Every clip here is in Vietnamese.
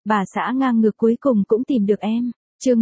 bà xã ngang ngược cuối cùng cũng tìm được em. Chương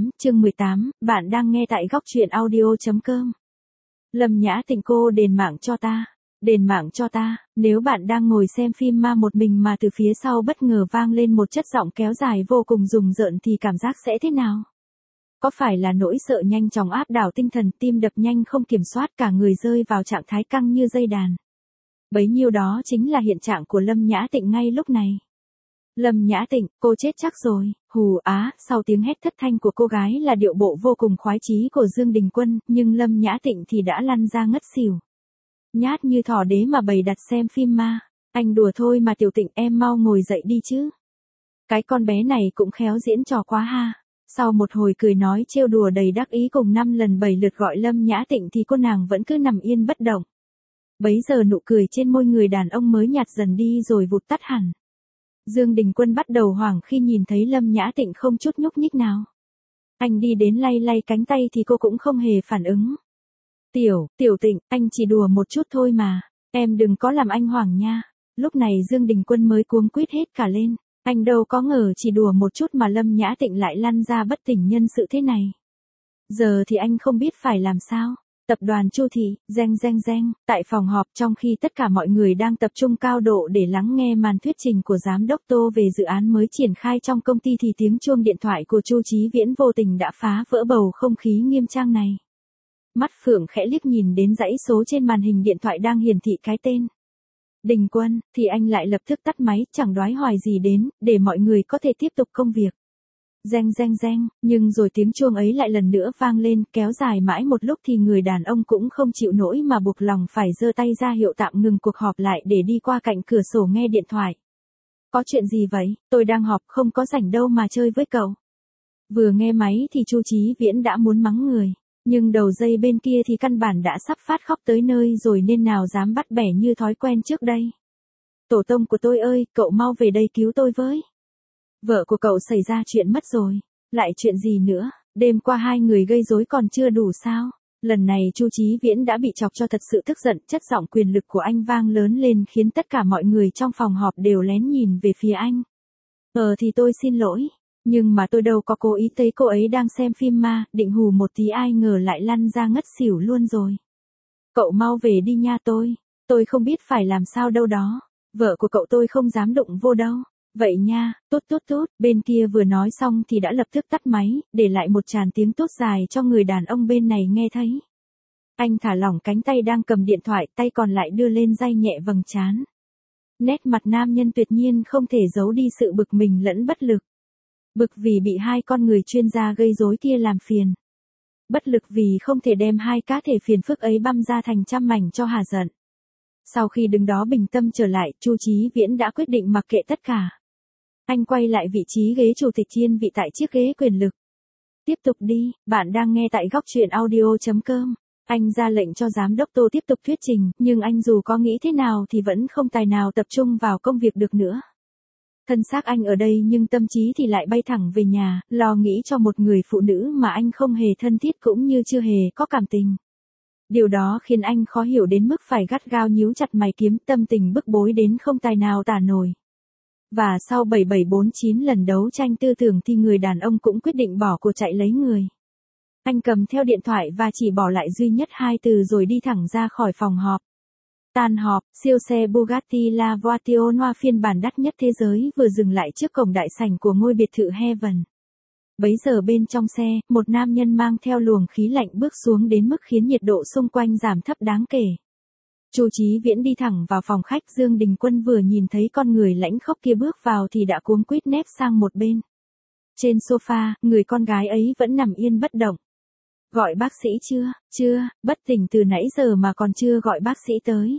18, bạn đang nghe tại góc truyện audio.com. Lâm Nhã Tịnh, cô đền mạng cho ta. Đền mạng cho ta. Nếu bạn đang ngồi xem phim ma một mình mà từ phía sau bất ngờ vang lên một chất giọng kéo dài vô cùng rùng rợn thì cảm giác sẽ thế nào? Có phải là nỗi sợ nhanh chóng áp đảo tinh thần, tim đập nhanh không kiểm soát, cả người rơi vào trạng thái căng như dây đàn? Bấy nhiêu đó chính là hiện trạng của Lâm Nhã Tịnh ngay lúc này. Lâm Nhã Tịnh, cô chết chắc rồi. Hù á, sau tiếng hét thất thanh của cô gái là điệu bộ vô cùng khoái chí của Dương Đình Quân, nhưng Lâm Nhã Tịnh thì đã lăn ra ngất xỉu. Nhát như thỏ đế mà bày đặt xem phim ma. Anh đùa thôi mà Tiểu Tịnh, em mau ngồi dậy đi chứ. Cái con bé này cũng khéo diễn trò quá ha. Sau một hồi cười nói trêu đùa đầy đắc ý cùng 5 lần 7 lượt gọi Lâm Nhã Tịnh thì cô nàng vẫn cứ nằm yên bất động. Bấy giờ nụ cười trên môi người đàn ông mới nhạt dần đi rồi vụt tắt hẳn. Dương Đình Quân bắt đầu hoảng khi nhìn thấy Lâm Nhã Tịnh không chút nhúc nhích nào. Anh đi đến lay lay cánh tay thì cô cũng không hề phản ứng. Tiểu Tịnh, anh chỉ đùa một chút thôi mà, em đừng có làm anh hoảng nha. Lúc này Dương Đình Quân mới cuống quýt hết cả lên. Anh đâu có ngờ chỉ đùa một chút mà Lâm Nhã Tịnh lại lăn ra bất tỉnh nhân sự thế này. Giờ thì anh không biết phải làm sao. Tập đoàn Chu Thị, reng, tại phòng họp trong khi tất cả mọi người đang tập trung cao độ để lắng nghe màn thuyết trình của giám đốc Tô về dự án mới triển khai trong công ty thì tiếng chuông điện thoại của Chu Chí Viễn vô tình đã phá vỡ bầu không khí nghiêm trang này. Mắt Phượng khẽ liếc nhìn đến dãy số trên màn hình điện thoại đang hiển thị cái tên Đình Quân, thì anh lại lập tức tắt máy, chẳng đoái hoài gì đến, để mọi người có thể tiếp tục công việc. Reng, nhưng rồi tiếng chuông ấy lại lần nữa vang lên, kéo dài mãi một lúc thì người đàn ông cũng không chịu nổi mà buộc lòng phải giơ tay ra hiệu tạm ngừng cuộc họp lại để đi qua cạnh cửa sổ nghe điện thoại. Có chuyện gì vậy? Tôi đang họp, không có rảnh đâu mà chơi với cậu. Vừa nghe máy thì Chu Chí Viễn đã muốn mắng người, nhưng đầu dây bên kia thì căn bản đã sắp phát khóc tới nơi rồi nên nào dám bắt bẻ như thói quen trước đây. Tổ tông của tôi ơi, cậu mau về đây cứu tôi với. Vợ của cậu xảy ra chuyện mất rồi. Lại chuyện gì nữa? Đêm qua hai người gây rối còn chưa đủ sao? Lần này Chu Chí Viễn đã bị chọc cho thật sự tức giận, chất giọng quyền lực của anh vang lớn lên khiến tất cả mọi người trong phòng họp đều lén nhìn về phía anh. Thì tôi xin lỗi, nhưng mà tôi đâu có cố ý, thấy cô ấy đang xem phim ma, định hù một tí ai ngờ lại lăn ra ngất xỉu luôn rồi. Cậu mau về đi nha, tôi không biết phải làm sao đâu đó. Vợ của cậu tôi không dám đụng vô đâu. Vậy nha, tút, bên kia vừa nói xong thì đã lập tức tắt máy, để lại một tràng tiếng tút dài cho người đàn ông bên này nghe thấy. Anh thả lỏng cánh tay đang cầm điện thoại, tay còn lại đưa lên day nhẹ vầng trán. Nét mặt nam nhân tuyệt nhiên không thể giấu đi sự bực mình lẫn bất lực. Bực vì bị hai con người chuyên gia gây rối kia làm phiền. Bất lực vì không thể đem hai cá thể phiền phức ấy băm ra thành trăm mảnh cho hà giận. Sau khi đứng đó bình tâm trở lại, Chu Chí Viễn đã quyết định mặc kệ tất cả. Anh quay lại vị trí ghế chủ tịch, yên vị tại chiếc ghế quyền lực. Tiếp tục đi, bạn đang nghe tại góc truyện audio.com. Anh ra lệnh cho giám đốc Tô tiếp tục thuyết trình, nhưng anh dù có nghĩ thế nào thì vẫn không tài nào tập trung vào công việc được nữa. Thân xác anh ở đây nhưng tâm trí thì lại bay thẳng về nhà, lo nghĩ cho một người phụ nữ mà anh không hề thân thiết cũng như chưa hề có cảm tình. Điều đó khiến anh khó hiểu đến mức phải gắt gao nhíu chặt mày kiếm, tâm tình bức bối đến không tài nào tả nổi. Và sau 7749 lần đấu tranh tư tưởng thì người đàn ông cũng quyết định bỏ cuộc chạy lấy người. Anh cầm theo điện thoại và chỉ bỏ lại duy nhất 2 từ rồi đi thẳng ra khỏi phòng họp. Tan họp, siêu xe Bugatti La Voiture Noire phiên bản đắt nhất thế giới vừa dừng lại trước cổng đại sảnh của ngôi biệt thự Heaven. Bấy giờ bên trong xe, một nam nhân mang theo luồng khí lạnh bước xuống đến mức khiến nhiệt độ xung quanh giảm thấp đáng kể. Chu Chí Viễn đi thẳng vào phòng khách, Dương Đình Quân vừa nhìn thấy con người lãnh khốc kia bước vào thì đã cuống quýt nép sang một bên. Trên sofa, người con gái ấy vẫn nằm yên bất động. Gọi bác sĩ chưa, bất tỉnh từ nãy giờ mà còn chưa gọi bác sĩ tới.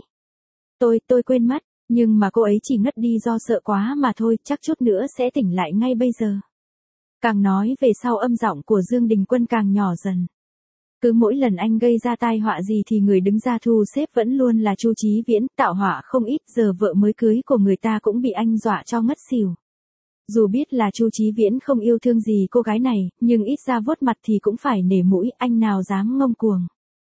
Tôi quên mất, nhưng mà cô ấy chỉ ngất đi do sợ quá mà thôi, chắc chút nữa sẽ tỉnh lại ngay bây giờ. Càng nói về sau âm giọng của Dương Đình Quân càng nhỏ dần. Cứ mỗi lần anh gây ra tai họa gì thì người đứng ra thu xếp vẫn luôn là Chu Chí Viễn, tạo họa không ít, giờ vợ mới cưới của người ta cũng bị anh dọa cho ngất xỉu. Dù biết là Chu Chí Viễn không yêu thương gì cô gái này, nhưng ít ra vuốt mặt thì cũng phải nể mũi, anh nào dám ngông cuồng.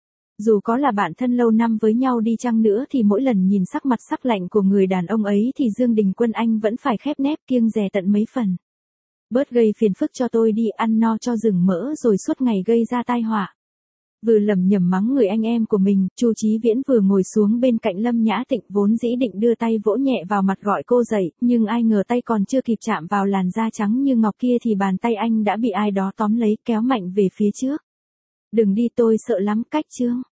Dù có là bạn thân lâu năm với nhau đi chăng nữa thì mỗi lần nhìn sắc mặt sắc lạnh của người đàn ông ấy thì Dương Đình Quân anh vẫn phải khép nép kiêng dè tận mấy phần. Bớt gây phiền phức cho tôi đi, ăn no cho rừng mỡ rồi suốt ngày gây ra tai họa. Vừa lẩm nhẩm mắng người anh em của mình, Chu Chí Viễn vừa ngồi xuống bên cạnh Lâm Nhã Tịnh, vốn dĩ định đưa tay vỗ nhẹ vào mặt gọi cô dậy, nhưng ai ngờ tay còn chưa kịp chạm vào làn da trắng như ngọc kia thì bàn tay anh đã bị ai đó tóm lấy kéo mạnh về phía trước. Đừng đi, tôi sợ lắm. Cách Chương